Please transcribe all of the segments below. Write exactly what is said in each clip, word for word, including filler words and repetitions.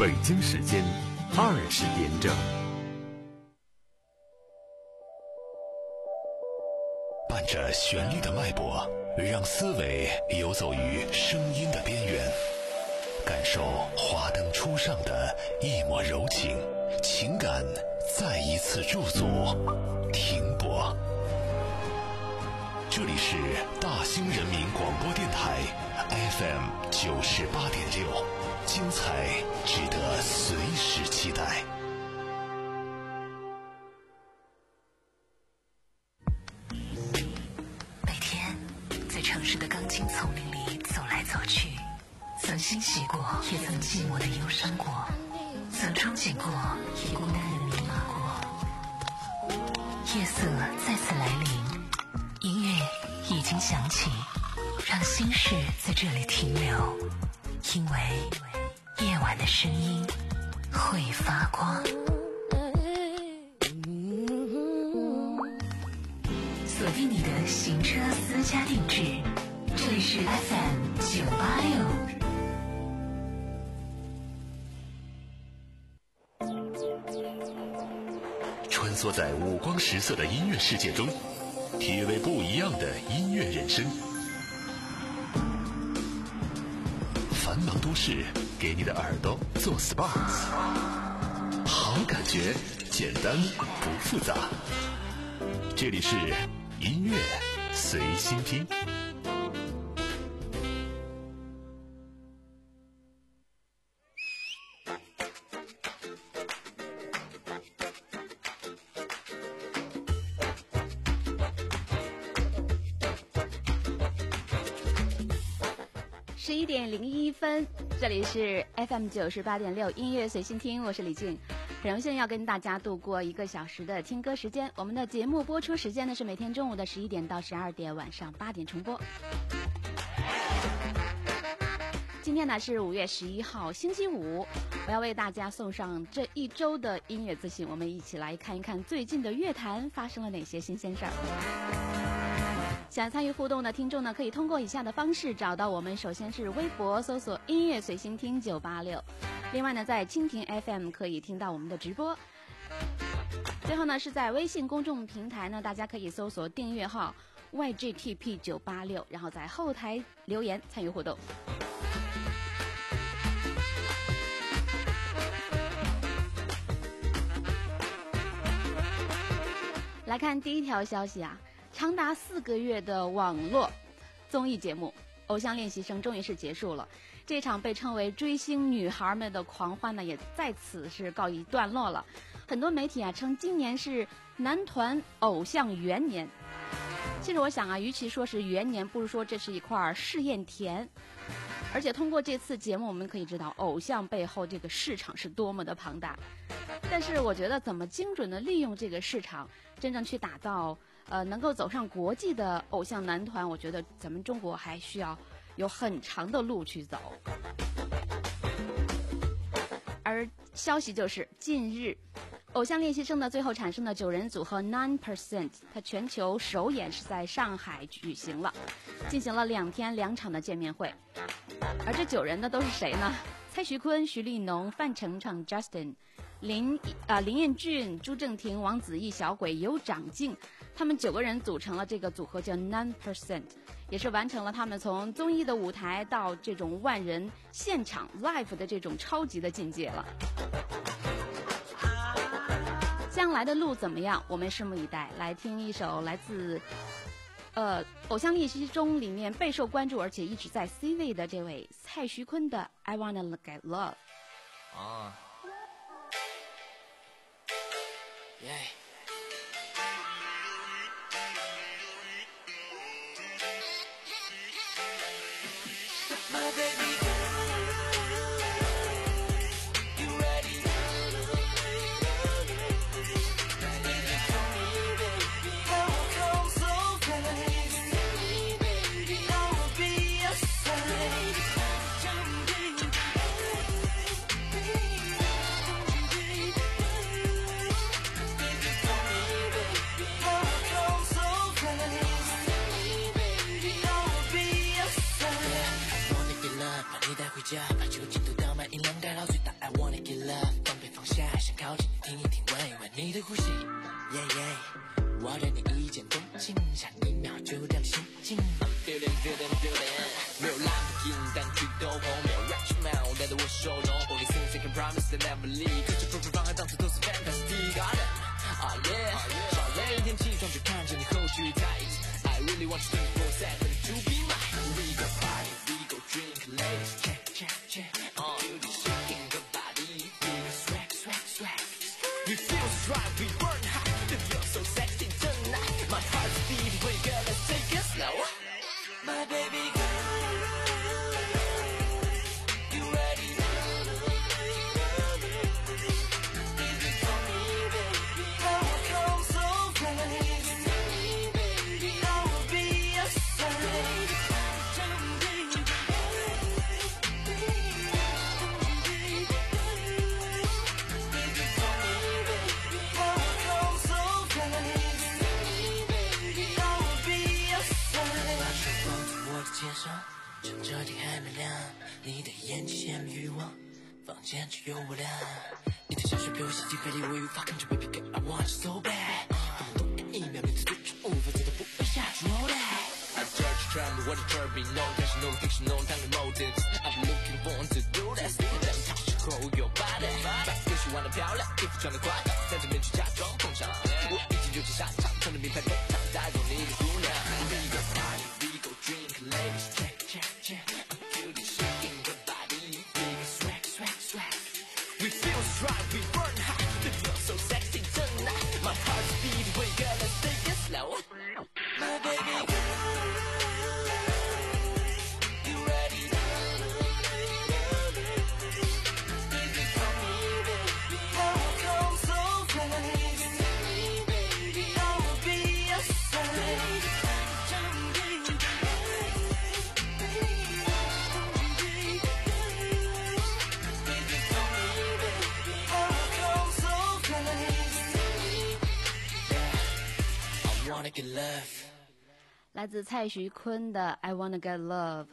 北京时间二十点整。 伴着旋律的脉搏，让思维游走于声音的边缘，感受华灯初上的一抹柔情，情感再一次驻足停泊。这里是大兴人民广播电台 F M 九十八点六，精彩值得随时期待。 每天在城市的钢筋丛林里走来走去，曾欣喜过，也曾寂寞的忧伤过，曾憧憬过，也孤单的迷茫过。夜色再次来临，音乐已经响起，让心事在这里停留，因为夜晚的声音会发光。锁定你的行车私家定制，这里是 F M 九八六。 穿梭在五光十色的音乐世界中，体味不一样的音乐人生。繁忙都市给你的耳朵做 S P A， 好感觉简单不复杂。这里是音乐随心听。 十一点零一分，这里是 F M 九十八点六音乐随心听，我是李静，很荣幸要跟大家度过一个小时的听歌时间。我们的节目播出时间呢是每天中午的十一点到十二点，晚上八点重播。今天呢是五月十一号，星期五，我要为大家送上这一周的音乐资讯，我们一起来看一看最近的乐坛发生了哪些新鲜事儿。想参与互动的听众呢，可以通过以下的方式找到我们。首先是微博搜索音乐随心听九八六，另外呢在蜻蜓 F M 可以听到我们的直播。最后呢是在微信公众平台呢，大家可以搜索订阅号 Y G T P 九八六，然后在后台留言参与互动。来看第一条消息啊，长达四个月的网络综艺节目《偶像练习生》终于是结束了。这场被称为追星女孩们的狂欢呢，也在此是告一段落了。很多媒体啊称今年是男团偶像元年。其实我想啊，与其说是元年，不如说这是一块试验田。而且通过这次节目，我们可以知道偶像背后这个市场是多么的庞大。但是我觉得怎么精准的利用这个市场，真正去打造呃能够走上国际的偶像男团，我觉得咱们中国还需要有很长的路去走。而消息就是近日偶像练习生的最后产生的九人组合 nine percent， 它全球首演是在上海举行了，进行了两天两场的见面会。而这九人呢都是谁呢？蔡徐坤、徐立农、范丞丞、Justin、林啊、呃、林彦俊、朱正廷、王子异、小鬼、尤长靖，他们九个人组成了这个组合叫 nine percent， 也是完成了他们从综艺的舞台到这种万人现场 live 的这种超级的境界了。将来的路怎么样，我们拭目以待。来听一首来自呃偶像练习中里面备受关注而且一直在 C 位的这位蔡徐坤的 I Wanna Get Love。 啊耶、yeah. My baby Baby 你的呼吸，耶耶，我对你一见钟情，下一秒就掉了心境。Feeling feeling feeling， 没有蓝不银，但举头红，没有 Rich Man， 带着我手中 ，Only things I can promise that never leave， 可是不方案当初都是 fantastic garden。Ah yeah， 少累一天起床就看着你后续 tight。I really want you twenty-four seven to be mine。We go party, we go drink, ladies check check check。Uh, beauty shaking the body, we go swag swag swag。We feel strong, we burn hot, we feel so sexy tonight. My heart's beating, wait girl, let's take it slow. My baby girl, you ready? Easy for me, baby. I will come so fast. I will be your side. Easy for me, baby. I will come so fast. I will be your side. 把手放在我的肩上，趁着天还没亮，你的眼睛显了欲望，房间只有我俩。你的香水被我吸进肺里，我无法控制 ，Baby girl I want you so bad。我们多看一秒，你的嘴唇无法自动不会下去 roll that。I search trying to what it turn no， 但是 no fiction no time motives。I'm looking forward to do this。在你潮时候有 body， 把歌曲玩得漂亮，衣服穿得夸张，在这边去假装捧场。我一进就进沙场，穿着名牌背囊，带走你的姑娘。We go party, we go drink, ladies check check check。I'm beauty shaking the body, we go swag swag swag。We feel strong, we burn hot, we feel so sexy tonight. My heart's beating, wait girl, let's take it slow. My baby girl, you ready? Easy for me, baby. I will come so fast. I will be your side. Easy for me, baby. I will come so fast. Yeah, I wanna get love. 来自蔡徐坤的 I Wanna Get Love。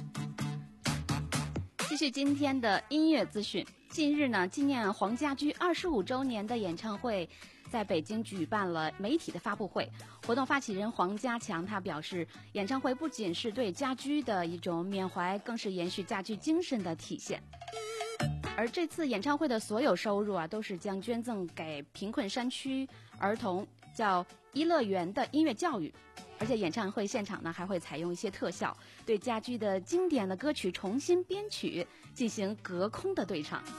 继续今天的音乐资讯。近日呢，纪念黄家驹二十五周年的演唱会在北京举办了媒体的发布会。活动发起人黄家强他表示，演唱会不仅是对家驹的一种缅怀，更是延续家驹精神的体现。而这次演唱会的所有收入啊，都是将捐赠给贫困山区儿童，叫一乐园的音乐教育。而且演唱会现场呢，还会采用一些特效，对家驹的经典的歌曲重新编曲，进行隔空的对唱。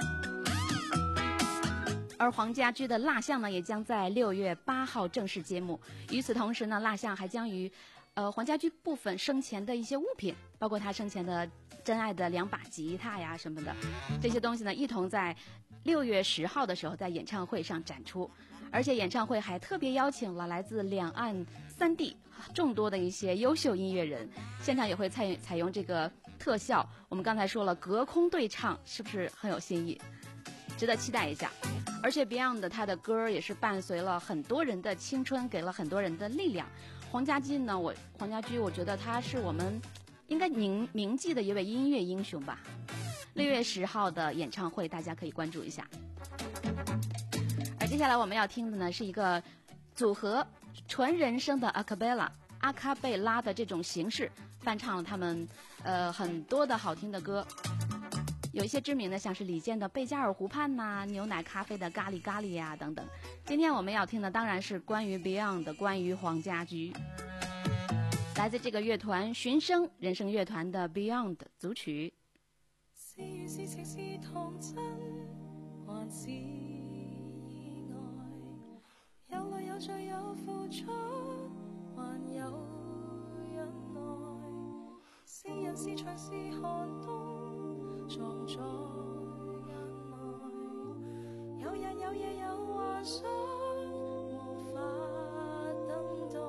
而黄家驹的蜡像呢，也将在六月八号正式揭幕。与此同时呢，蜡像还将与呃黄家驹部分生前的一些物品，包括他生前的珍爱的两把吉他呀什么的，这些东西呢，一同在六月十号的时候在演唱会上展出。而且演唱会还特别邀请了来自两岸三地众多的一些优秀音乐人，现场也会采采用这个特效。我们刚才说了，隔空对唱是不是很有新意？值得期待一下。而且 Beyond 他的歌也是伴随了很多人的青春，给了很多人的力量。黄家驹呢，我黄家驹，我觉得他是我们应该铭铭记的一位音乐英雄吧。六月十号的演唱会，大家可以关注一下。而接下来我们要听的呢，是一个组合纯人声的阿卡贝拉阿卡贝拉的这种形式，翻唱了他们呃很多的好听的歌。有一些知名的，像是李健的《贝加尔湖畔》呐，牛奶咖啡的《咖喱咖喱》呀等等。今天我们要听的当然是关于 Beyond 的，关于黄家驹，来自这个乐团寻声人声乐团的 Beyond 组曲。 是缘是情是童真，還是意外？有淚有罪有付出，還有忍耐。是人是牆是寒冬，藏在眼內。有日有夜有幻想，無法等待。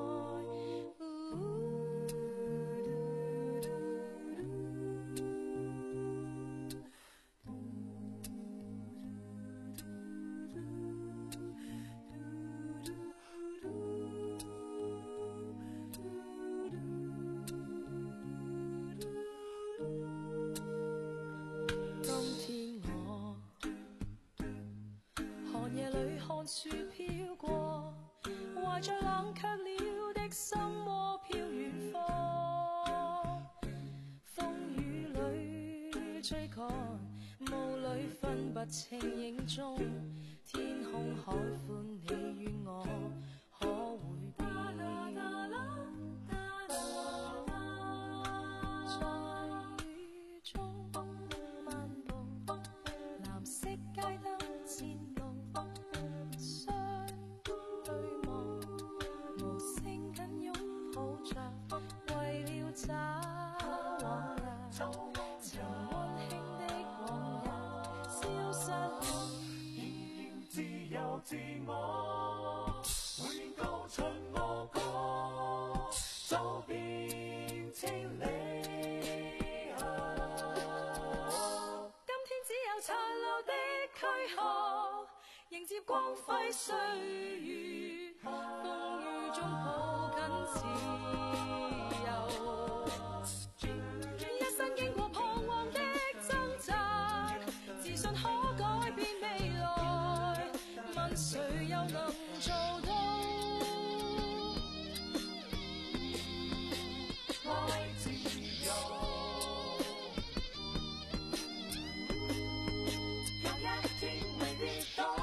寒夜裏看岸處飄過，懷着冷卻了的心窩飄遠方，風雨裏追趕，霧裏分不清影蹤，天空海闊你與我可會變？在雨中漫步，藍色街燈前路，相對望，無聲緊擁抱着，為了找往日曾溫馨的往日消失了。 仍然自由自我，每年高唱我歌，走遍千里。 今天只有殘留的軀殼，迎接光輝歲月，風雨中抱緊自由。一生經過彷徨的掙扎，自信可改變未來，問誰又能做到？ 愛自由，有一天會跌倒，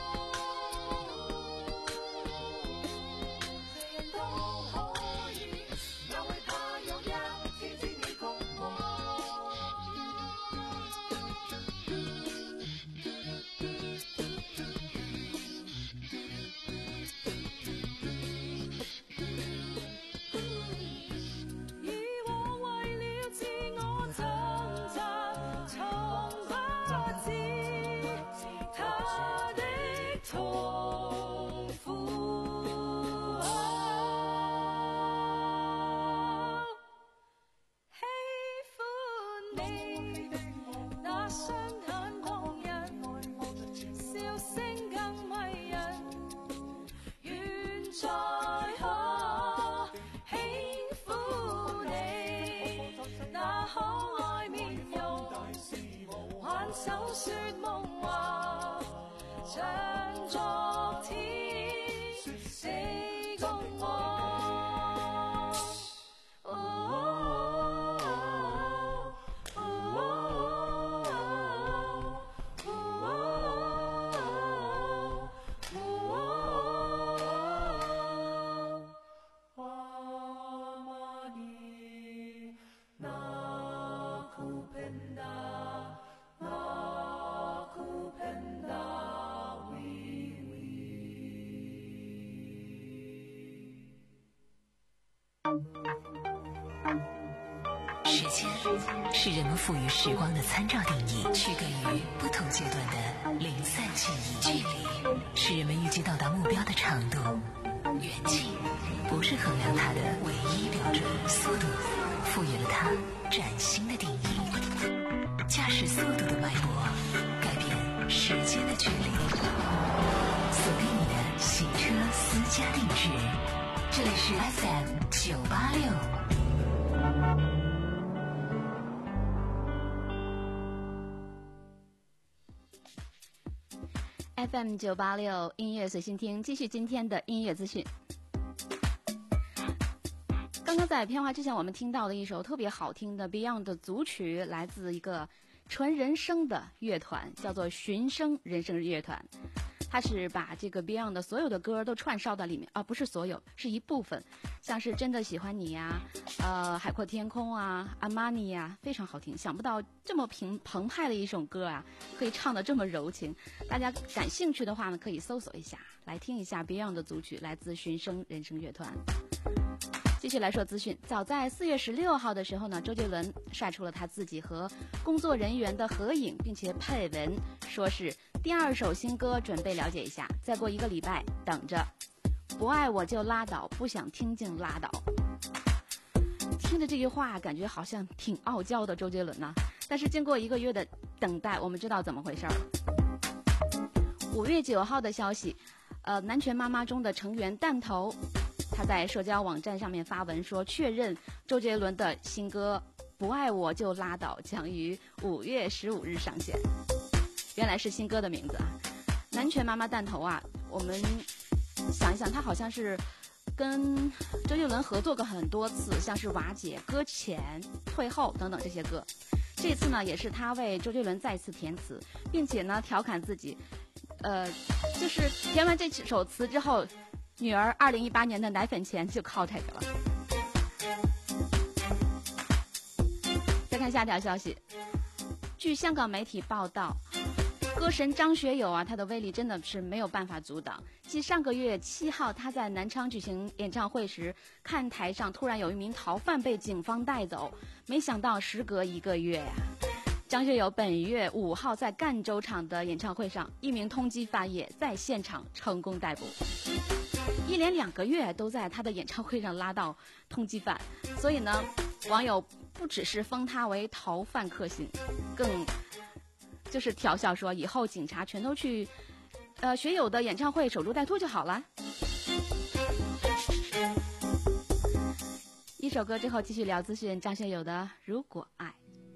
人人都可以，哪會怕有一天只你共我。 以往為了自我掙扎，從不知他的痛苦。喜歡你那雙眼動人，笑聲更迷人，願再可輕撫你那可愛面容，挽手說夢話，像昨天你共我。Amani nakupenda, nakupenda wewe。 时间是人们赋予时光的参照定义，区隔于不同阶段的零散记忆。距离是人们预计到达目标的长度，远近不是衡量它的唯一标准。速度赋予了它崭新的定义，驾驶速度的脉搏改变时间的距离。锁定你的行车私家定制，这里是 F M 九八六。 F M 九八六音乐随心听，继续今天的音乐资讯。刚刚在片花之前，我们听到了一首特别好听的 Beyond 的组曲，来自一个纯人声的乐团，叫做寻声人声乐团。它是把这个 Beyond 的所有的歌都串烧到里面啊，不是所有，是一部分，像是真的喜欢你呀、呃，海阔天空啊，阿玛尼呀，非常好听。想不到这么平澎湃的一首歌啊，可以唱得这么柔情。大家感兴趣的话呢，可以搜索一下，来听一下 Beyond 的组曲，来自寻声人声乐团。继续来说资讯，早在四月十六号的时候呢，周杰伦晒出了他自己和工作人员的合影，并且配文说是第二首新歌，准备了解一下，再过一个礼拜等着，不爱我就拉倒，不想听就拉倒。听着这句话，感觉好像挺傲娇的周杰伦呢、啊。但是经过一个月的等待，我们知道怎么回事儿。五月九号的消息，呃，南拳妈妈中的成员弹头，他在社交网站上面发文说，确认周杰伦的新歌《不爱我就拉倒》将于五月十五日上线。原来是新歌的名字啊！南拳妈妈弹头啊， 我们想一想，他好像是跟周杰伦合作过很多次，像是《瓦解》《搁浅》《退后》等等这些歌。这次呢，也是他为周杰伦再次填词，并且呢调侃自己，呃，就是填完这首词之后，女儿二零一八年的奶粉钱就靠这个了。再看下条消息，据香港媒体报道，歌神张学友啊，他的威力真的是没有办法阻挡。继上个月七号他在南昌举行演唱会时，看台上突然有一名逃犯被警方带走，没想到时隔一个月呀、啊，张学友本月五号在赣州场的演唱会上，一名通缉犯也在现场成功逮捕。一连两个月都在他的演唱会上拉到通缉犯，所以呢，网友不只是封他为逃犯克星，更就是调笑说以后警察全都去呃学友的演唱会守株待兔就好了。一首歌之后继续聊资讯，张学友的《如果爱》。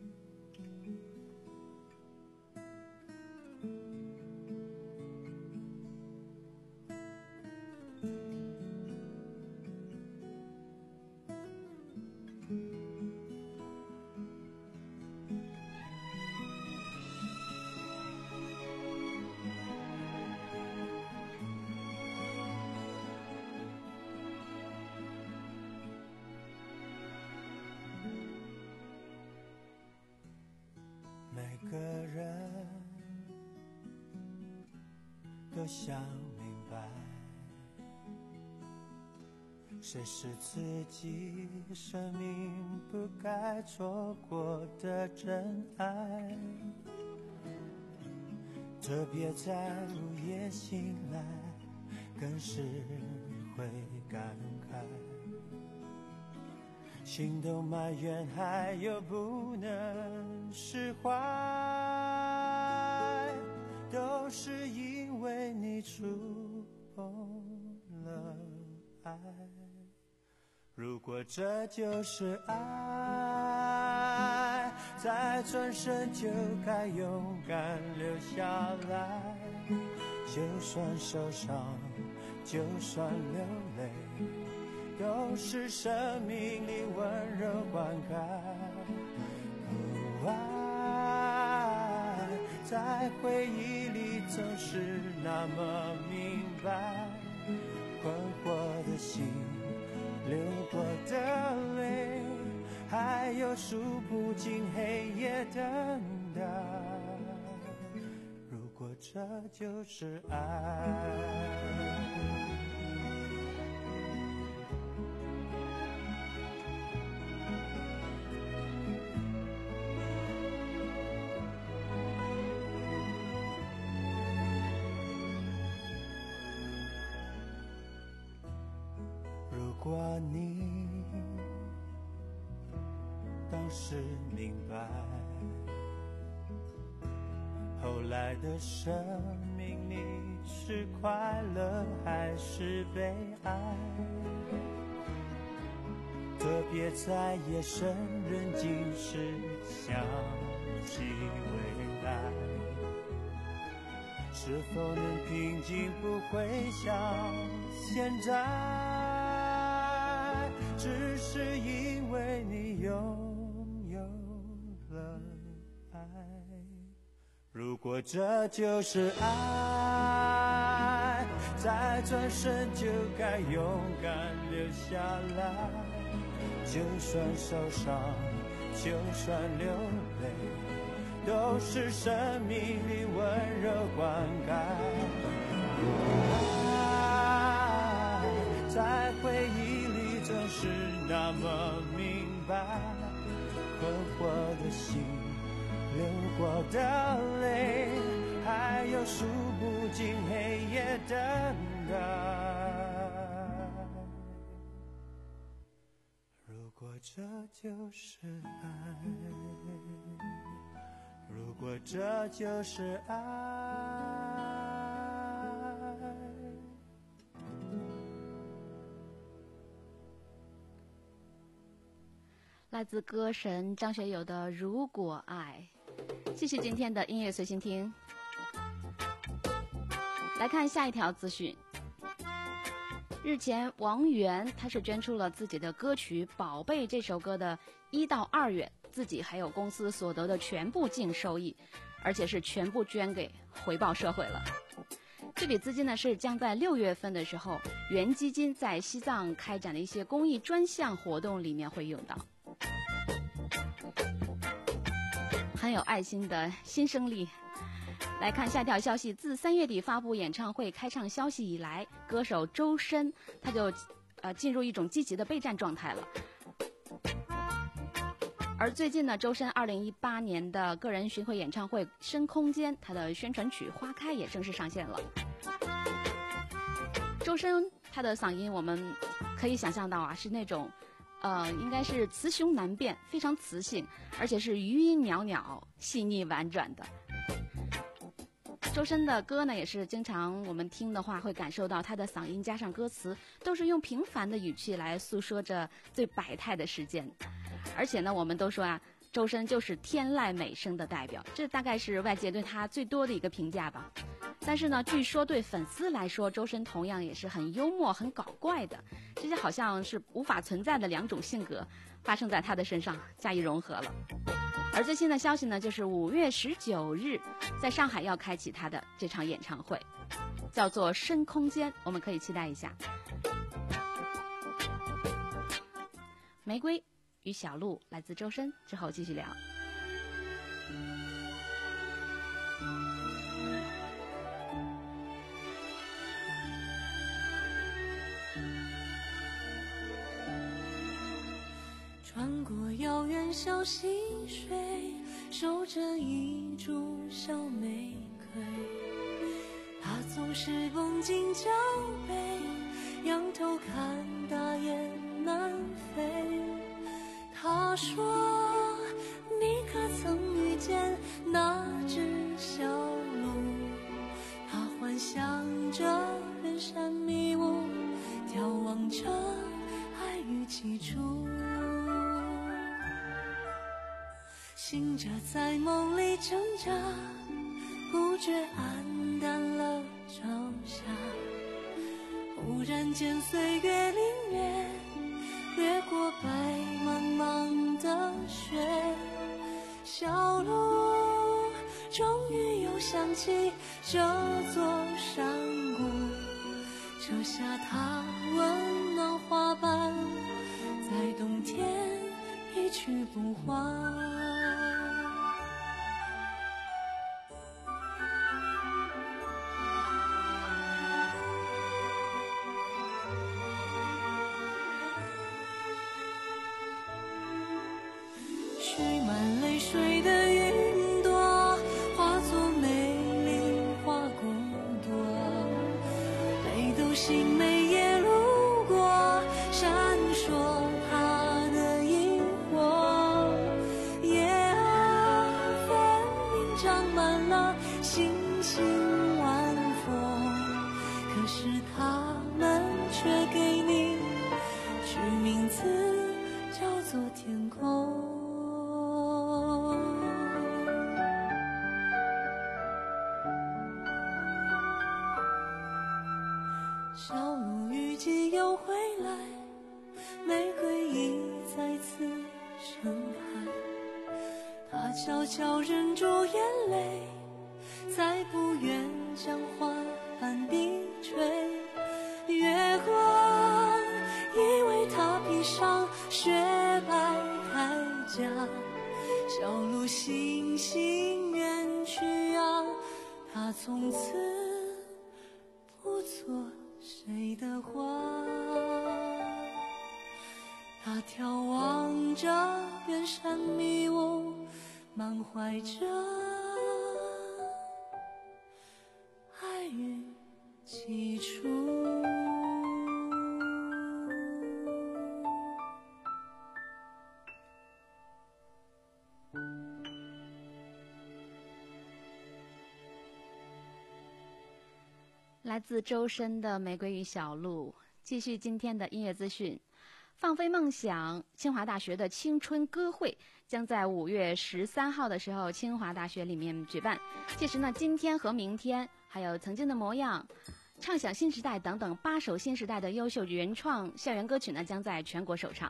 每个人都想明白，谁是自己生命不该错过的真爱，特别在午夜醒来，更是会感慨，心动埋怨还有不能释怀，都是因为你触碰了爱。如果这就是爱，再转身就该勇敢留下来，就算受伤，就算流泪，都是生命里温柔灌溉。哦，爱在回忆里总是那么明白，困惑的心，流过的泪，还有数不尽黑夜等待。如果这就是爱，如果你当时明白，后来的生命里是快乐还是悲哀，特别在夜深人静时想起未来，是否能平静不会像现在，只是因为你拥有了爱。如果这就是爱，再转身就该勇敢留下来，就算受伤，就算流泪，都是生命里温柔灌溉。爱在回忆里总是那么明白，困惑的心，流过的泪，还有数不尽黑夜等待。如果这就是爱，如果这就是爱， 来自歌神张学友的《如果爱》。继续今天的音乐随心听。 来看下一条资讯。日前，王源他是捐出了自己的歌曲《宝贝》这首歌的一到二月，自己还有公司所得的全部净收益，而且是全部捐给回报社会了。这笔资金呢是将在六月份的时候，原基金在西藏开展的一些公益专项活动里面会用到。很有爱心的新生力。来看下条消息，自三月底发布演唱会开唱消息以来，歌手周深他就呃进入一种积极的备战状态了。而最近呢，周深二零一八年的个人巡回演唱会《深空间》，他的宣传曲《花开》也正式上线了。周深他的嗓音，我们可以想象到啊，是那种呃，应该是雌雄难辨，非常磁性，而且是余音袅袅、细腻婉转的。周深的歌呢，也是经常我们听的话，会感受到他的嗓音加上歌词，都是用平凡的语气来诉说着最百态的世间。而且呢，我们都说啊，周深就是天籁美声的代表，这大概是外界对他最多的一个评价吧。但是呢，据说对粉丝来说，周深同样也是很幽默、很搞怪的，这些好像是无法存在的两种性格，发生在他的身上，加以融合了。而最新的消息呢，就是五月十九日，在上海要开启他的这场演唱会，叫做《深空间》，我们可以期待一下。玫瑰与小鹿来自周深，之后继续聊。 穿过遥远小溪水，守着一株小玫瑰，它总是绷紧脚背，仰头看大雁南飞。他说你可曾遇见那只小鹿，它幻想着人山迷雾，眺望着爱与起初，醒着在梦里挣扎，不觉黯淡了朝霞。忽然间岁月凛冽，掠过白茫茫的雪，小路终于又想起这座山谷，扯下它温暖花瓣，在冬天一去不还。蓄满泪水的云朵，化作美丽花骨朵，北斗星每夜路过，闪烁它的萤火。夜啊，分明长满了星星晚风，可是它们却给你取名字叫做天空。小鹿预计又回来，玫瑰已再次盛开，它悄悄忍住眼泪，再不愿将花瓣低垂。月光以为它披上雪白铠甲，小鹿悻悻远去啊，它从此不做谁的花。他眺望着远山迷雾，满怀着爱与起初。 来自周深的《玫瑰与小鹿》，继续今天的音乐资讯。 放飞梦想，清华大学的青春歌会将在五月十三号的时候，清华大学里面举办。届时呢，今天和明天，还有曾经的模样、畅想新时代等等八首新时代的优秀原创校园歌曲呢，将在全国首唱。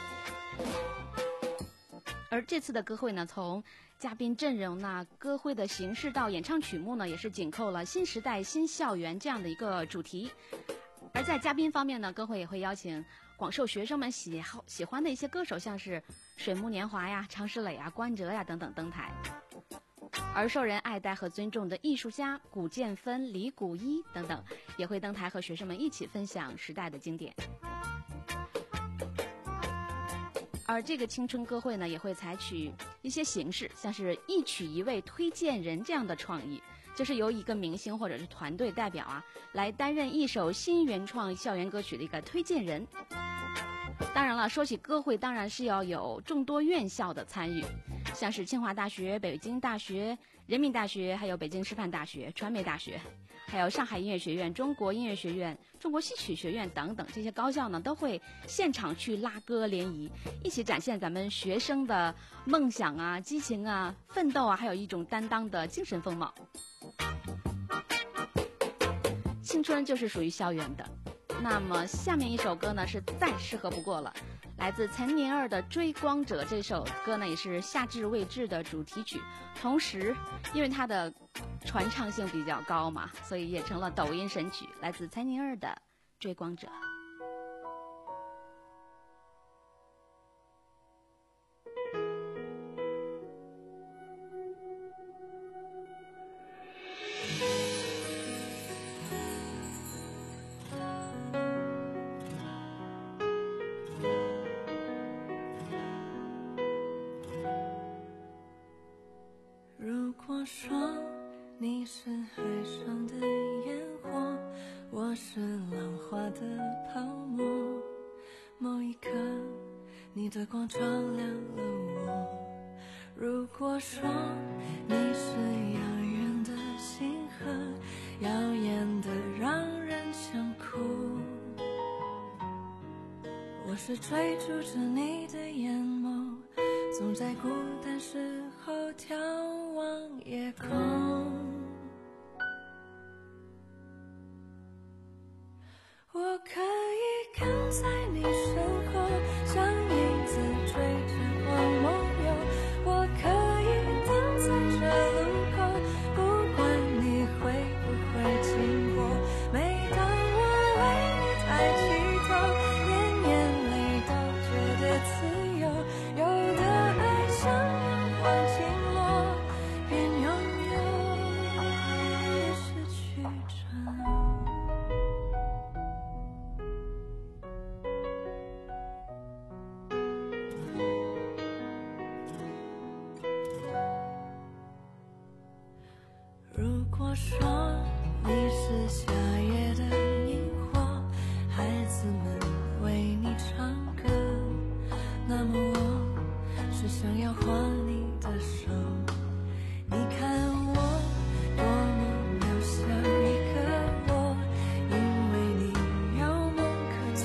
而这次的歌会呢，从嘉宾阵容呢、歌会的形式到演唱曲目呢，也是紧扣了新时代新校园这样的一个主题。而在嘉宾方面呢，歌会也会邀请广受学生们喜好喜欢的一些歌手，像是水木年华呀、常石磊呀、关喆呀等等登台。而受人爱戴和尊重的艺术家古建芬、李谷一等等也会登台和学生们一起分享时代的经典。而这个青春歌会呢，也会采取一些形式，像是一曲一位推荐人这样的创意，就是由一个明星或者是团队代表啊，来担任一首新原创校园歌曲的一个推荐人。当然了，说起歌会，当然是要有众多院校的参与，像是清华大学、北京大学、人民大学，还有北京师范大学、传媒大学，还有上海音乐学院、中国音乐学院、中国戏曲学院等等这些高校呢，都会现场去拉歌联谊，一起展现咱们学生的梦想啊、激情啊、奋斗啊，还有一种担当的精神风貌。青春就是属于校园的。那么下面一首歌呢，是再适合不过了，来自岑宁儿的《追光者》。这首歌呢，也是夏至未至的主题曲，同时因为它的传唱性比较高嘛，所以也成了抖音神曲，来自岑宁儿的《追光者》。 如果说你是海上的烟火，我是浪花的泡沫，某一刻你的光照亮了我。如果说你是遥远的星河，耀眼的让人想哭，我是追逐着你的眼眸，总在孤单时候眺望夜空。我可以跟在你身后，像影子追着光梦游。我可以等在这路口，不管你会不会经过。每当我为你抬起头，连眼泪都觉得自由。有的爱像阳光倾落，边拥有边失去着。如果说你是夏夜的萤火，孩子们为你唱歌，那么我是想要握你的手。你看我多么渺小一个我，因为你有梦可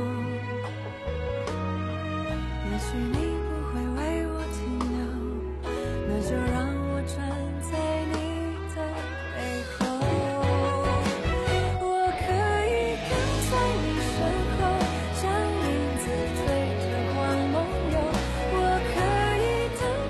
做。也许你不会为我停留，那就让我站在你背后。我可以跟在你身后，像影子追着光梦游。我可以等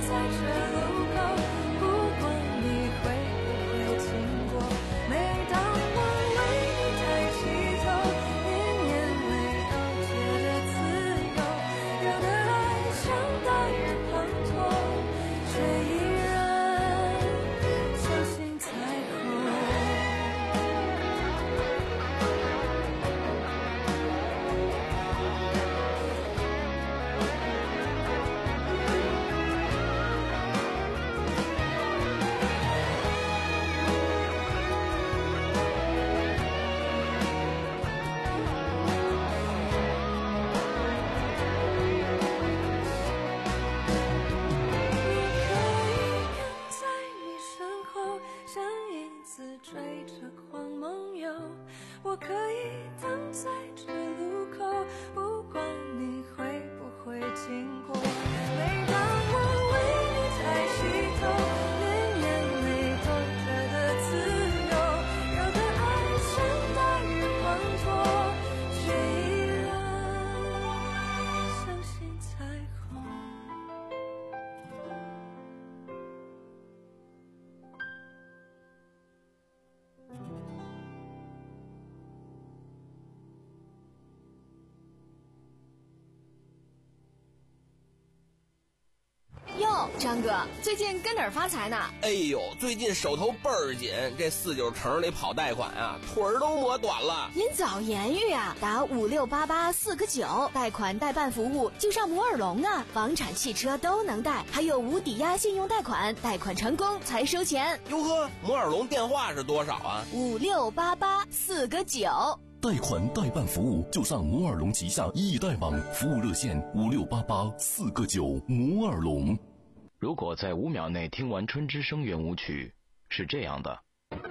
张哥，最近跟哪儿发财呢？ 哎呦，最近手头倍儿紧，这四九城里跑贷款啊，腿儿都磨短了。 您早言语啊，打五六八八四个九，贷款代办服务就上摩尔龙啊，房产、汽车都能贷，还有无抵押信用贷款，贷款成功才收钱。 哟呵，摩尔龙电话是多少啊？ 五六八八四个九。 贷款代办服务就上摩尔龙旗下易贷网，服务热线五六八八四个九。摩尔龙。 如果在五秒内听完春之声圆舞曲，是这样的；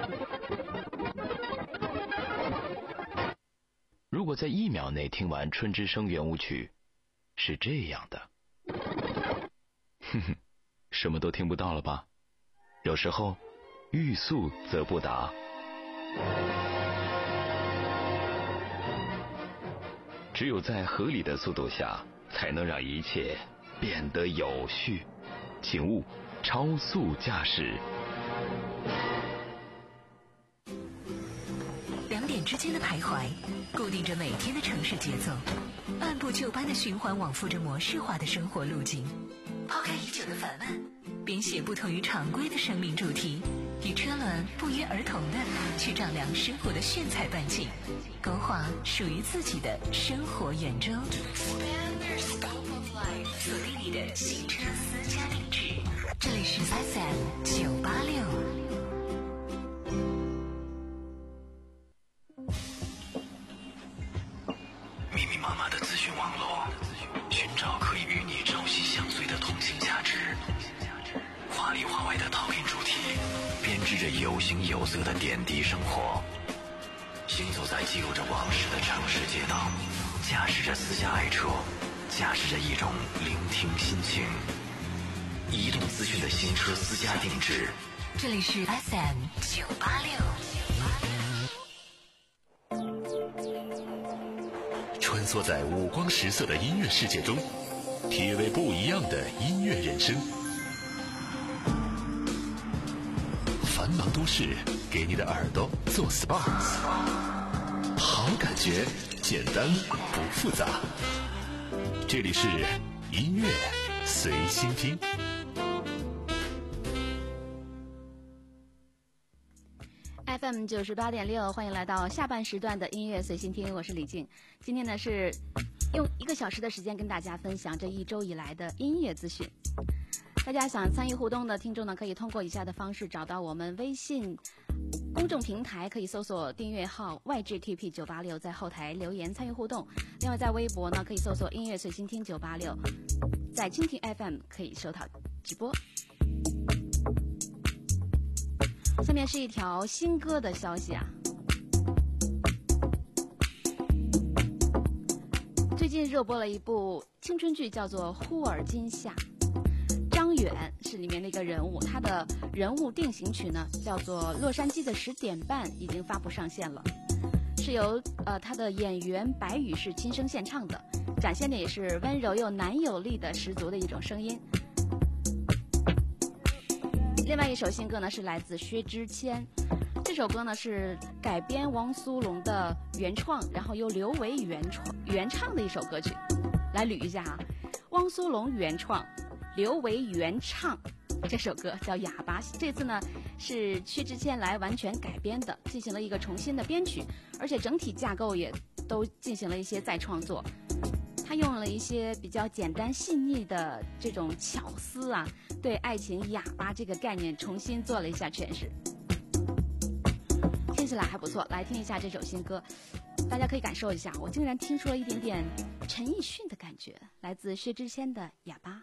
如果在一秒内听完春之声圆舞曲，是这样的。哼哼，什么都听不到了吧？有时候，欲速则不达。只有在合理的速度下，才能让一切变得有序。请勿超速驾驶。 两点之间的徘徊，固定着每天的城市节奏，按部就班的循环往复着模式化的生活路径。抛开已久的烦闷，编写不同于常规的生命主题，与车轮不约而同的去丈量生活的炫彩半径，勾画属于自己的生活圆周。锁定你的行车私家定制，这里是 F M 九八六。 密密麻麻的资讯网络，寻找可以与你朝夕相随的同性价值。华里华外的套品主题，编织着有形有色的点滴生活。行走在记录着往事的城市街道，驾驶着私家爱车，驾驶着一种聆听心情。移动资讯的新车私家定制， 这里是 F M 九八六。 穿梭在五光十色的音乐世界中，体味不一样的音乐人生。繁忙都市给你的耳朵做 S P A， 好感觉简单不复杂。这里是音乐随心听。 F M 九十八点六，欢迎来到下半时段的音乐随心听，我是李静。今天呢是用一个小时的时间跟大家分享这一周以来的音乐资讯。大家想参与互动的听众呢，可以通过以下的方式找到我们微信公众平台，可以搜索订阅号 Y G T P 九八六，在后台留言参与互动。另外在微博呢，可以搜索音乐随心听九八六，在蜻蜓 F M 可以收到直播。下面是一条新歌的消息啊，最近热播了一部青春剧，叫做《忽而今夏》。张远是里面的一个人物，他的人物定型曲呢叫做《洛杉矶的十点半》，已经发布上线了，是由呃他的演员白宇是亲声献唱的，展现的也是温柔又男友力的十足的一种声音。另外一首新歌呢是来自薛之谦，这首歌呢是改编汪苏泷的原创，然后由刘维原创原唱的一首歌曲。来捋一下哈，汪苏泷原创，刘维原唱，这首歌叫《哑巴》。这次呢是薛之谦来完全改编的，进行了一个重新的编曲，而且整体架构也都进行了一些再创作。他用了一些比较简单细腻的这种巧思啊，对爱情哑巴这个概念重新做了一下诠释，听起来还不错。来听一下这首新歌，大家可以感受一下，我竟然听出了一点点陈奕迅的感觉，来自薛之谦的《哑巴》。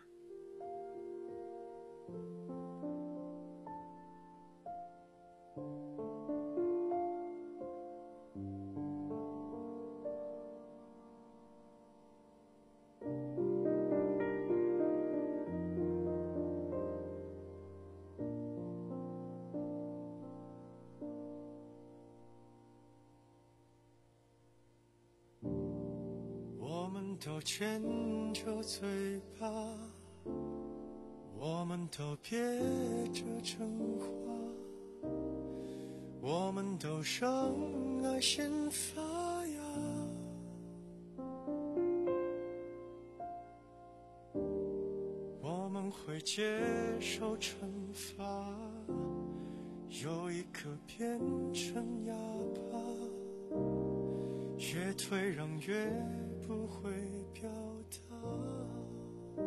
都牵着嘴巴，我们都憋着真话，我们都让爱先发芽，我们会接受惩罚，有一颗变成哑巴，越退让越不会表达。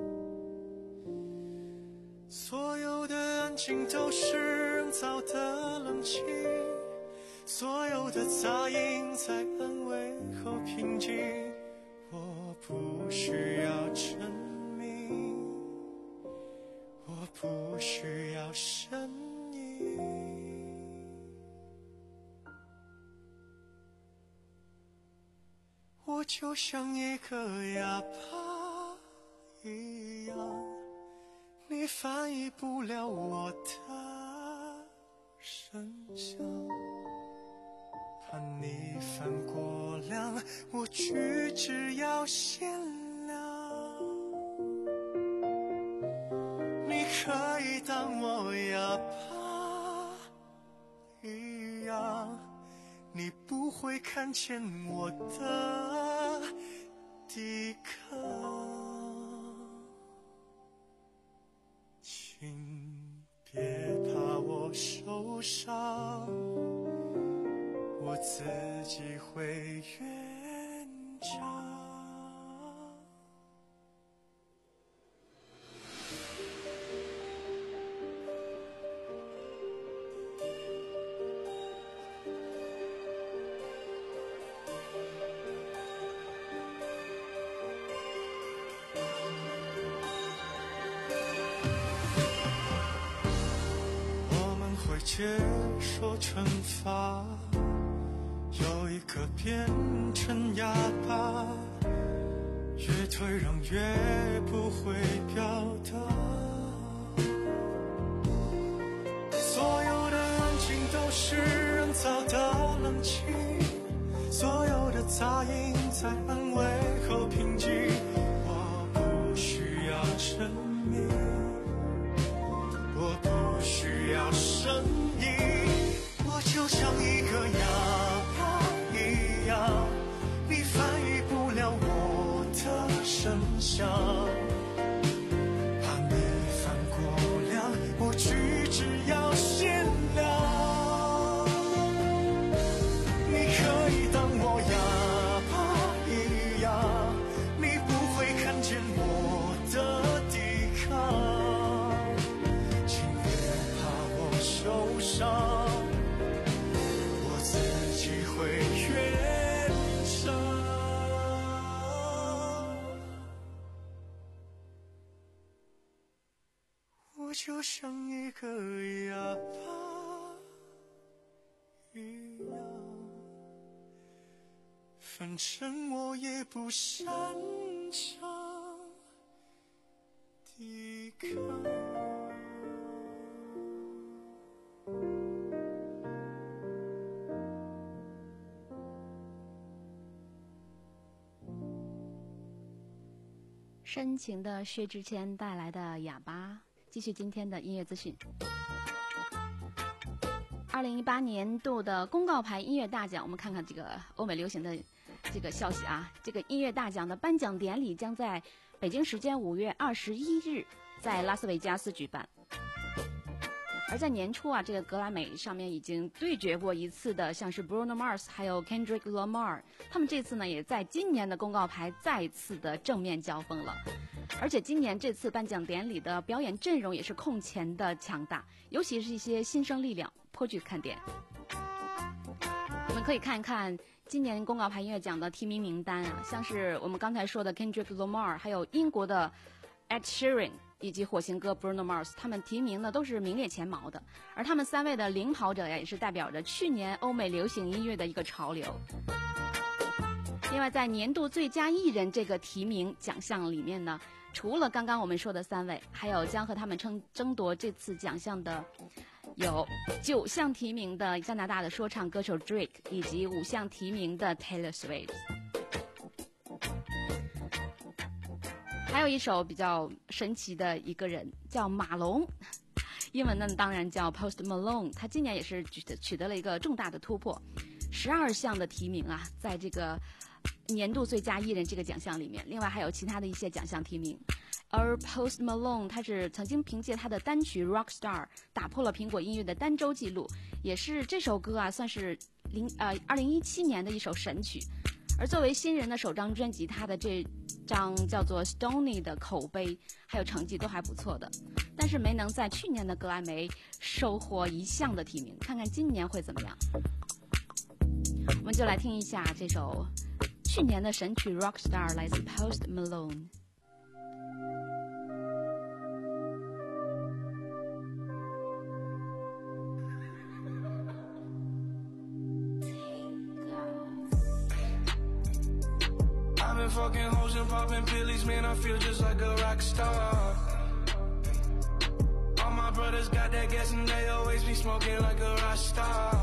所有的安静都是人造的冷清，所有的杂音在安慰后平静。我不需要证明，我不需要声音，我就像一个哑巴一样，你翻译不了我的声响，怕你犯过量，我举止要限量。你可以当我哑巴一样，你不会看见我的抵抗。请别怕我受伤，我自己会圆场。接受惩罚，有一颗变成哑巴，越退让越不会表达。所有的安静都是人造的冷清，所有的杂音在安慰后平静。我不需要证明，我不需要声音，我就像一个哑巴一样，你翻译不了我的声响，怕你犯过量，我举止要限量。你可以当我哑巴一样，你不会看见我的抵抗。受伤，我自己会圆场。我就像一个哑巴一样，反正我也不擅长抵抗。 深情的薛之谦带来的哑巴。继续今天的音乐资讯。二零一八年度的公告牌音乐大奖，我们看看这个欧美流行的这个消息啊。这个音乐大奖的颁奖典礼将在北京时间五月二十一日在拉斯维加斯举办。而在年初啊，这个格莱美上面已经对决过一次的，像是 Bruno Mars 还有 Kendrick Lamar， 他们这次呢也在今年的公告牌再次的正面交锋了。而且今年这次颁奖典礼的表演阵容也是空前的强大，尤其是一些新生力量颇具看点。我们可以看一看今年公告牌音乐奖的提名名单啊，像是我们刚才说的 Kendrick Lamar， 还有英国的 Ed Sheeran 以及火星哥 Bruno Mars， 他们提名呢都是名列前茅的，而他们三位的领跑者呀，也是代表着去年欧美流行音乐的一个潮流。另外，在年度最佳艺人这个提名奖项里面呢，除了刚刚我们说的三位，还有将和他们争争夺这次奖项的有九项提名的加拿大的说唱歌手 Drake， 以及五项提名的 Taylor Swift。还有一首比较神奇的一个人叫马龙，英文呢当然叫 Post Malone， 他今年也是取得取得了一个重大的突破，十二项的提名啊，在这个年度最佳艺人这个奖项里面，另外还有其他的一些奖项提名。 而 Post Malone 他是曾经凭借他的单曲 Rockstar 打破了苹果音乐的单周记录，也是这首歌啊算是零呃二零一七年的一首神曲。而作为新人的首张专辑，他的这张叫做 Stony 的口碑还有成绩都还不错的，但是没能在去年的格莱美收获一项的提名，看看今年会怎么样。我们就来听一下这首去年的神曲 Rockstar 来自 Post Malone。 I've been fucking hoes and popping pillies, man, I feel just like a rock star. All my brothers got that gas and they always be smoking like a rock star.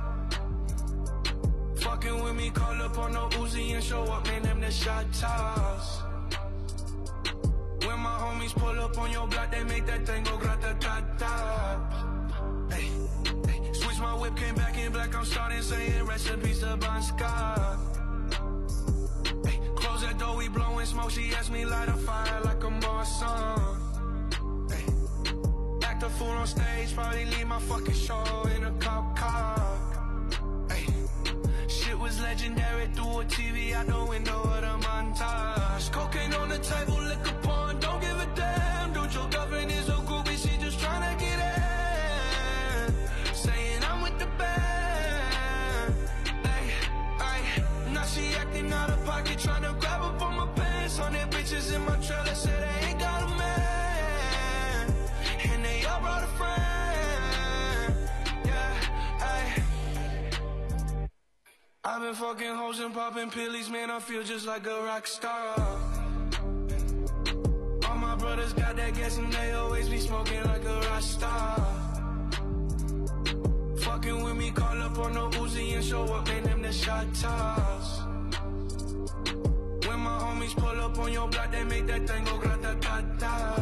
Fucking with me, call up on no Uzi and show up, man, them the shot toss. When my homies pull up on your block, they make that thing go grata-ta-ta. Hey, hey, switch my whip, came back in black, I'm starting saying recipes to Bon Scott. Close that door, we blowing smoke. She asked me light a fire like a Marsan. Hey, act a fool on stage, probably leave my fucking show in a cop car. Hey, shit was legendary through a T V out the window of the montage. Cocaine on the table, liquor porn, don't give a damn. Dude, your girlfriend is a groupie, she just tryna get in. Saying I'm with the band. Hey, hey, now she acting out of pocket, tryna grab up on my pants. On their bitches in my trailer, say they ain't got a man, and they all brought a friend. Yeah, ayy. I've been fucking hoes and popping pillies, man, I feel just like a rock star. All my brothers got that gas and they always be smoking like a rock star. Fucking with me, call up on no Uzi and show up, man, them the shot toss. When my homies pull up on your block, they make that thing go grata-ta-ta.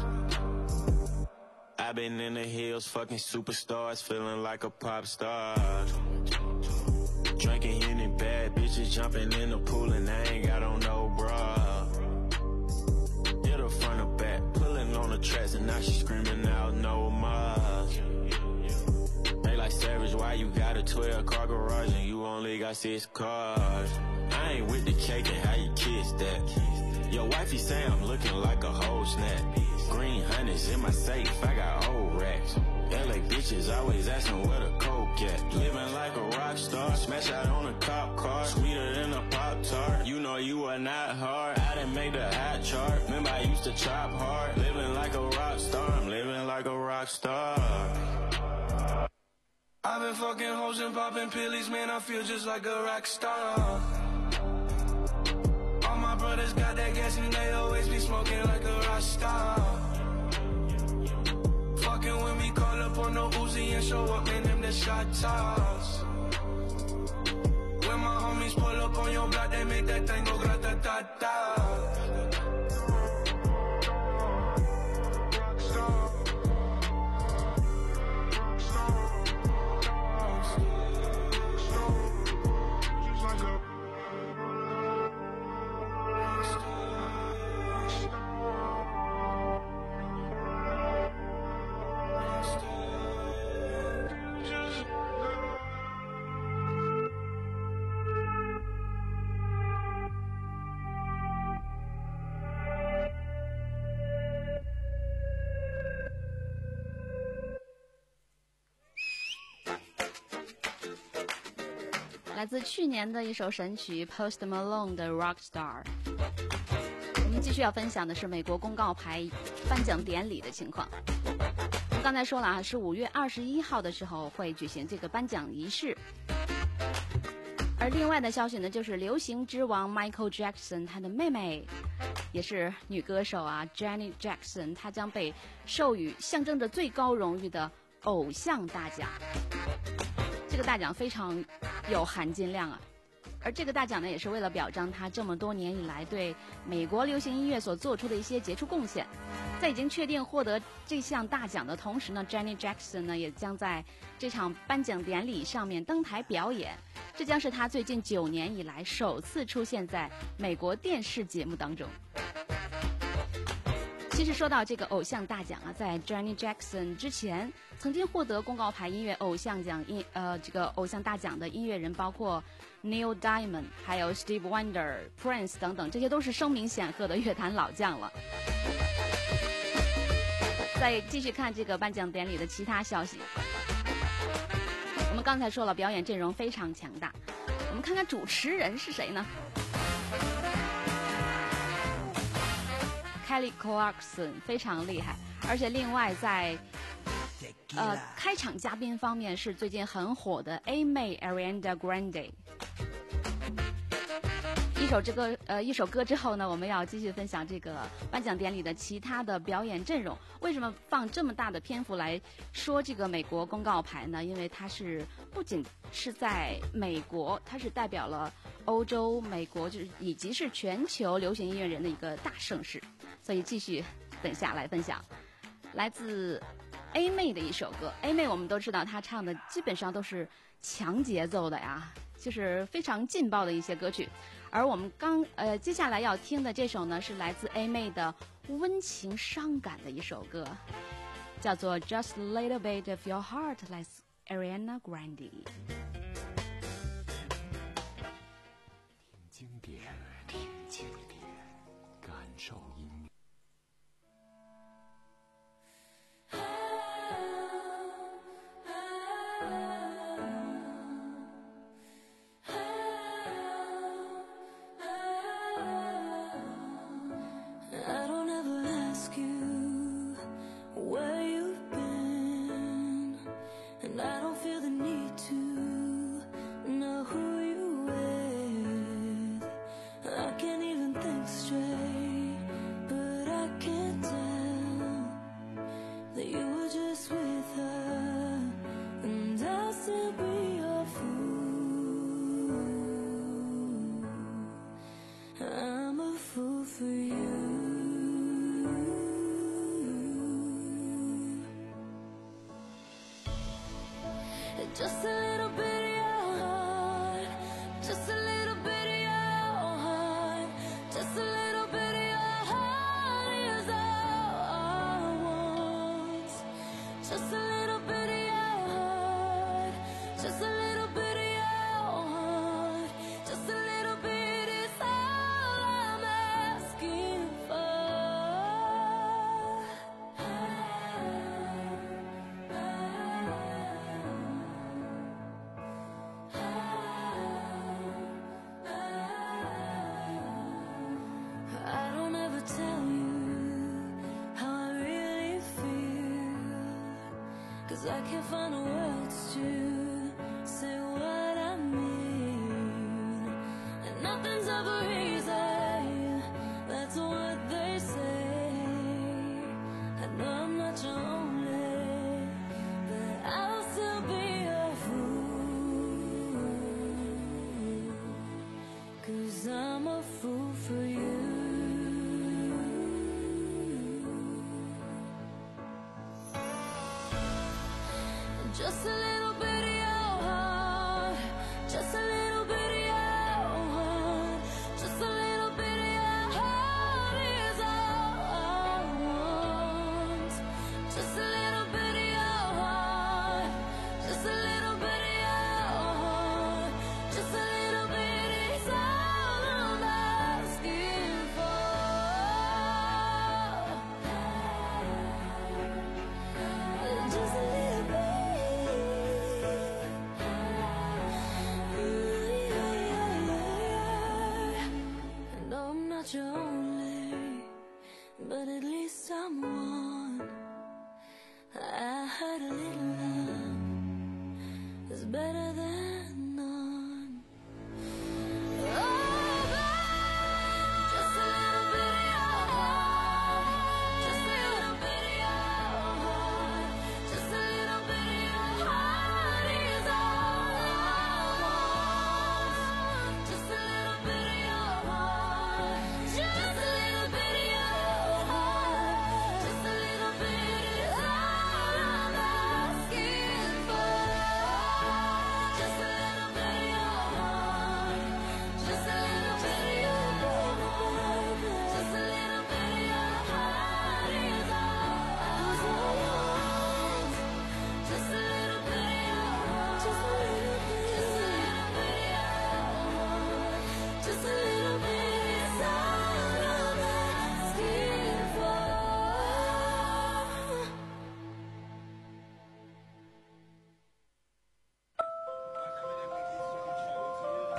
I've been in the hills, fucking superstars, feeling like a pop star. Drinking Henny, bad bitches jumping in the pool and I ain't got on no bra. Hit her front or back, pulling on the tracks and now she screaming out no more. They like Savage, why you got a twelve car garage and you only got six cars? I ain't with the cake and how you kiss that. Your wifey say I'm looking like a whole snack. Green honey's in my safe, I got old racks. L A bitches always asking where the coke at. Living like a rock star, smash out on a cop car. Sweeter than a Pop-Tart, you know you are not hard. I didn't make the hot chart, remember I used to chop hard. Living like a rock star, I'm living like a rock star. I've been fucking hoes and popping pillies, man, I feel just like a rock star. All my brothers got that gas and they always be smoking like a rock star. Fucking with me, call up on no Uzi and show up, man, them the shot toss. When my homies pull up on your block, they make that thing go grata-ta-ta. 来自去年的一首神曲 Post Malone 的 Rockstar。 我们继续要分享的是美国公告牌颁奖典礼的情况。我们刚才说了啊，是五月二十一号的时候会举行这个颁奖仪式。而另外的消息呢，就是流行之王 Michael Jackson 他的妹妹也是女歌手啊 Janet Jackson， 她将被授予象征着最高荣誉的偶像大奖。这个大奖非常有含金量啊，而这个大奖呢，也是为了表彰他这么多年以来对美国流行音乐所做出的一些杰出贡献。在已经确定获得这项大奖的同时呢 ，Janet Jackson 呢也将在这场颁奖典礼上面登台表演，这将是他最近九年以来首次出现在美国电视节目当中。 其实说到这个偶像大奖啊，在 Janet Jackson 之前，曾经获得公告牌音乐偶像奖音呃这个偶像大奖的音乐人包括 Neil Diamond， 还有 Steve Wonder、Prince 等等，这些都是声名显赫的乐坛老将了。再继续看这个颁奖典礼的其他消息。我们刚才说了，表演阵容非常强大。我们看看主持人是谁呢？Kelly Clarkson 非常厉害，而且另外在呃开场嘉宾方面是最近很火的 A 妹 Ariana Grande。一首这个呃一首歌之后呢，我们要继续分享这个颁奖典礼的其他的表演阵容。为什么放这么大的篇幅来说这个美国公告牌呢？因为它是不仅是在美国，它是代表了欧洲、美国，就是以及是全球流行音乐人的一个大盛事。所以继续等下来分享来自 A 妹的一首歌。 A 妹我们都知道她唱的基本上都是强节奏的呀，就是非常劲爆的一些歌曲。而我们刚呃接下来要听的这首呢，是来自 A 妹的温情伤感的一首歌，叫做 Just a Little Bit of Your Heart， 来自 Ariana Grande。 听经典，听经典，感受音乐。 Just a little bit of your heart, just a little bit of your heart, just a little bit of your heart is all I want. Just a little bit of your heart, just a little bit of your heart, just a little bit is all I'm asking for. I can't find the words to say what I mean, and nothing's ever easy, that's what they say. I know I'm not your only, but I'll still be a fool, 'cause I'm a fool for you. Just a little bit of your heart, just a little bit of your heart, just a little bit of your heart is all I want. Just a little bit of your heart, just a little bit of your heart, just a little bit is all I'm asking for. Just a little bit.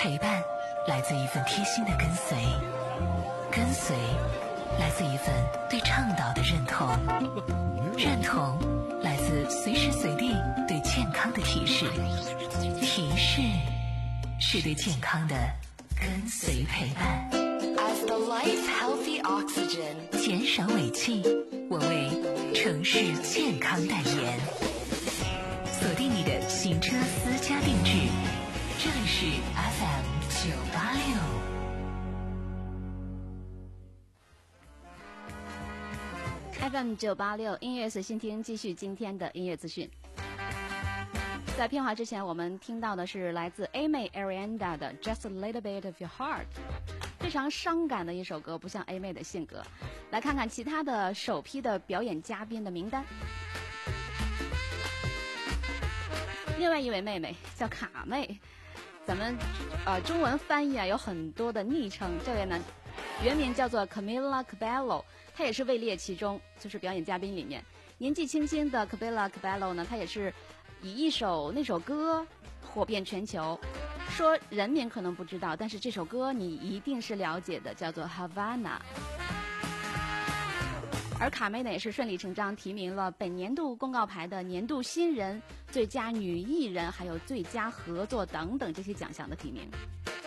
陪伴来自一份贴心的跟随，跟随来自一份对倡导的认同，认同来自随时随地对健康的提示，提示是对健康的跟随陪伴。 As the life healthy oxygen， 减少尾气，我为城市健康代言。锁定你的行车私家定制，这里是 F M 九八六。 F M 九八六音乐随心听，继续今天的音乐资讯。在片花之前，我们听到的是来自 A 妹 Ariana 的 Just a Little Bit of Your Heart， 非常伤感的一首歌，不像 A 妹的性格。来看看其他的首批的表演嘉宾的名单。另外一位妹妹叫卡妹，咱们呃中文翻译啊有很多的昵称，这位呢原名叫做 Camila Cabello， 她也是位列其中，就是表演嘉宾里面年纪轻轻的 Camila Cabello 呢，她也是以一首那首歌火遍全球。说人名可能不知道，但是这首歌你一定是了解的，叫做 Havana。而卡妹呢也是顺理成章提名了本年度公告牌的年度新人、最佳女艺人，还有最佳合作等等这些奖项的提名。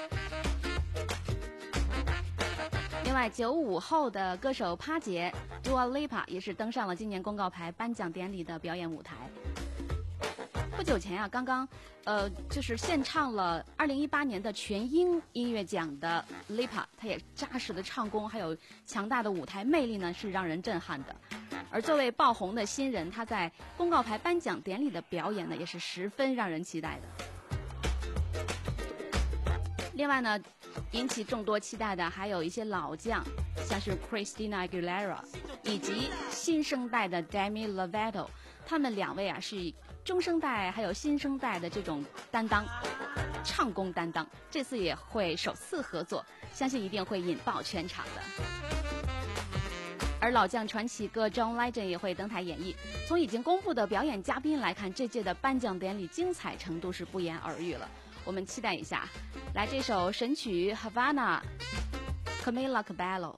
另外，九五后的歌手帕姐 Dua Lipa 也是登上了今年公告牌颁奖典礼的表演舞台。不久前啊，刚刚，呃，就是献唱了二零一八年的全英音乐奖的 Lipa， 她也扎实的唱功，还有强大的舞台魅力呢，是让人震撼的。而作为爆红的新人，她在公告牌颁奖典礼的表演呢，也是十分让人期待的。另外呢，引起众多期待的还有一些老将，像是 Christina Aguilera 以及新生代的 Demi Lovato， 他们两位啊是中生代还有新生代的这种担当，唱功担当，这次也会首次合作，相信一定会引爆全场的。而老将传奇歌 John Legend 也会登台演绎。从已经公布的表演嘉宾来看，这届的颁奖典礼精彩程度是不言而喻了。我们期待一下，来这首神曲 Havana Camila Cabello。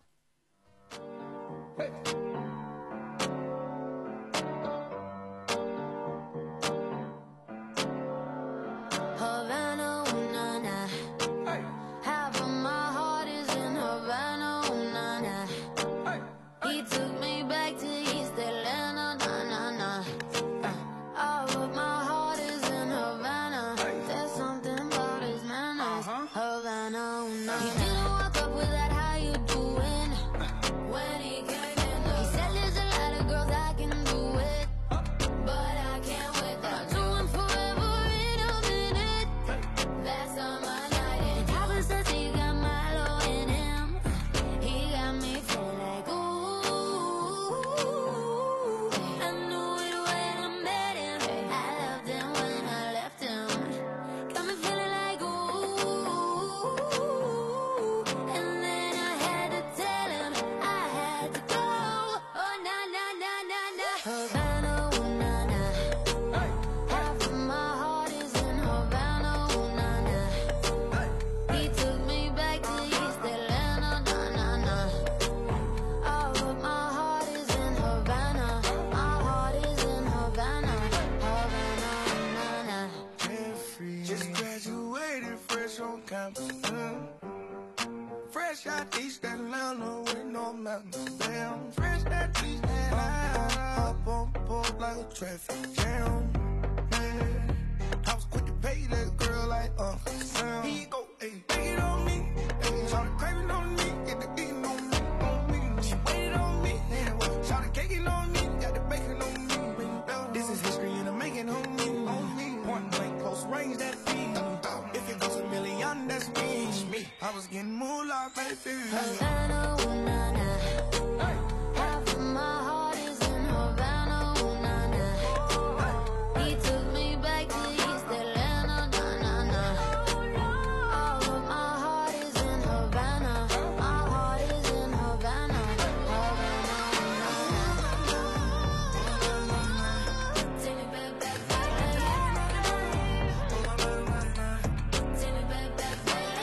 Fresh out East Atlanta with no mountains. Damn, fresh out East Atlanta. Up on board like a traffic jam. Man, I was quick to pay that girl like Uncle Sam. Here you go, ayy, take it on me. Ayy, started craving on me, get the eating on me, on me. She waited on me, yeah. Started caking on me, got the bacon on me. This is history and I'm making on me, on me. One blank close range that feed. If it goes a million, that's me. I was getting moolah, baby. Havana, ooh, nah, nah. Half of my heart is in Havana, ooh, nah, nah. He took me back to East Atlanta, nah, nah, nah. All of my heart is in Havana. My heart is in Havana. Havana, ooh, nah, nah. Take me back, back, back. Take me back, back, back.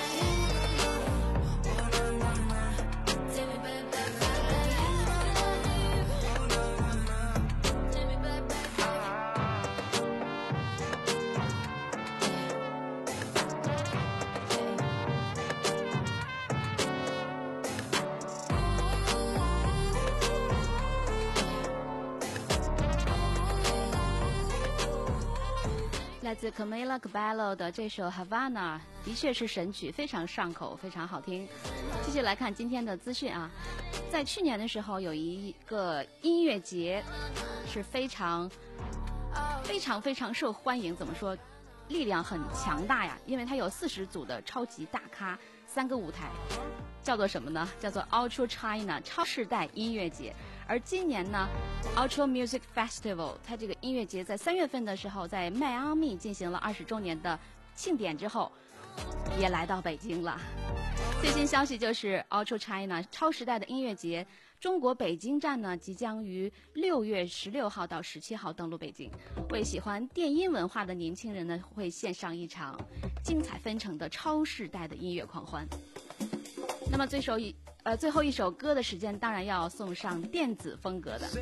自 Camila Cabello 的这首 Havana 的确是神曲，非常上口，非常好听。继续来看今天的资讯啊，在去年的时候有一个音乐节是非常非常非常受欢迎，怎么说，力量很强大呀，因为它有四十组的超级大咖，三个舞台，叫做什么呢？叫做 Ultra China 超世代音乐节。而今年呢 Ultra Music Festival 它这个音乐节在三月份的时候在迈阿密进行了二十周年的庆典之后，也来到北京了。最新消息就是 Ultra China 超时代的音乐节中国北京站呢即将于六月十六号到十七号登陆北京，为喜欢电音文化的年轻人呢会献上一场精彩纷呈的超世代的音乐狂欢。那么最首一呃最后一首歌的时间当然要送上电子风格的，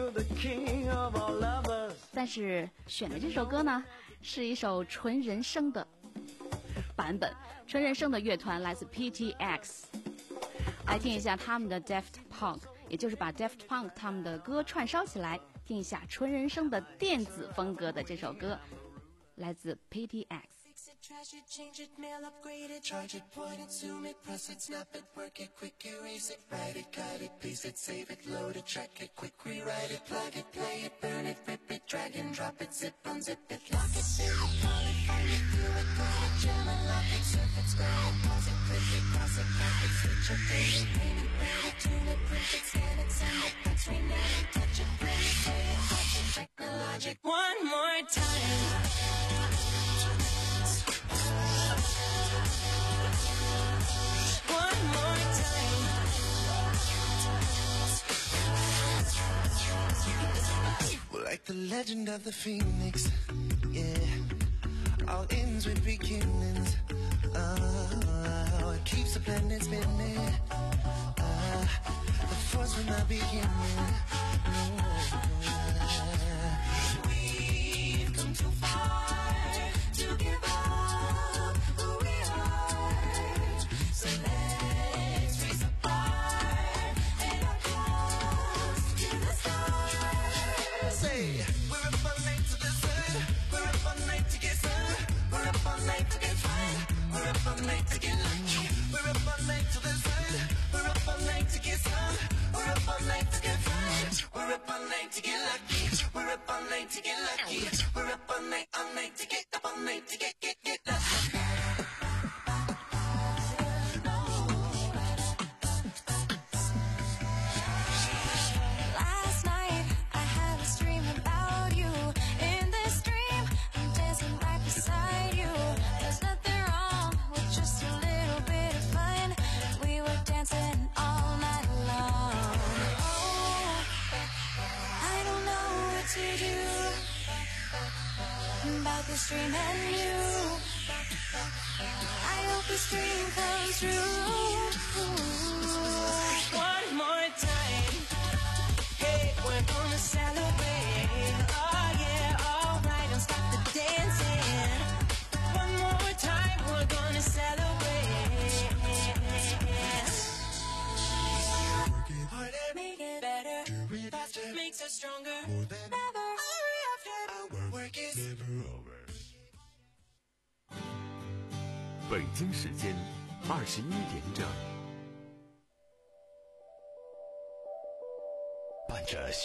但是选的这首歌呢是一首纯人声的版本，纯人声的乐团来自 P T X， 来听一下他们的 Daft Punk， 也就是把 Daft Punk 他们的歌串烧起来，听一下纯人声的电子风格的这首歌，来自 P T X。Trash it, change it, mail, upgrade it, charge it, point it, zoom it, press it, snap it, work it, quick erase it, write it, cut it, paste it, save it, load it, track it, quick rewrite it, plug it, play it, burn it, rip it, drag and drop it, zip, unzip it, lock it, save it, call it, find it, do it, call it, jam it, lock it, surf it, square it, pause it, print it, cross it, back it, switch it, date it, paint it, rate it, tune it, print it, scan it, send it, fax, rename it, touch it, print it, say it, touch it, technologic. One more time.One more time. Like the legend of the phoenix, yeah. All ends with beginnings. Oh, it keeps the planet spinning. Uh, the force from the beginning. We've come too far to give up who we are.So let's raise a bar and our close to the stars. Say, we're up all night to the sun. We're up all night to get sun. We're up all night to get fun. We're up all night to get lucky. We're up all night to the sun. We're up all night to get sun. We're up all night to get fun. We're up all night to get lucky. We're up all night to get lucky. We're up all night, all night to get up all night to get, get, get lucky.Last night I had a dream about you. In this dream I'm dancing right beside you. There's nothing wrong with just a little bit of fun. We were dancing all night long. Oh, I don't know what to do about this dream and you. I hope this dream comes true. One more time.Hey, we're gonna celebrate. Oh yeah, alright, don't stop the dancing. One more time, we're gonna celebrate. Work it harder, make it better. Do it faster, makes us stronger. More than ever, hurry after our work is never over. 北京时间二十一点整。 伴着